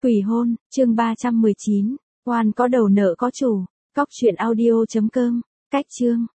Quỷ hôn, chương 319, oan có đầu nợ có chủ. Cóc truyện audio.com, cách chương.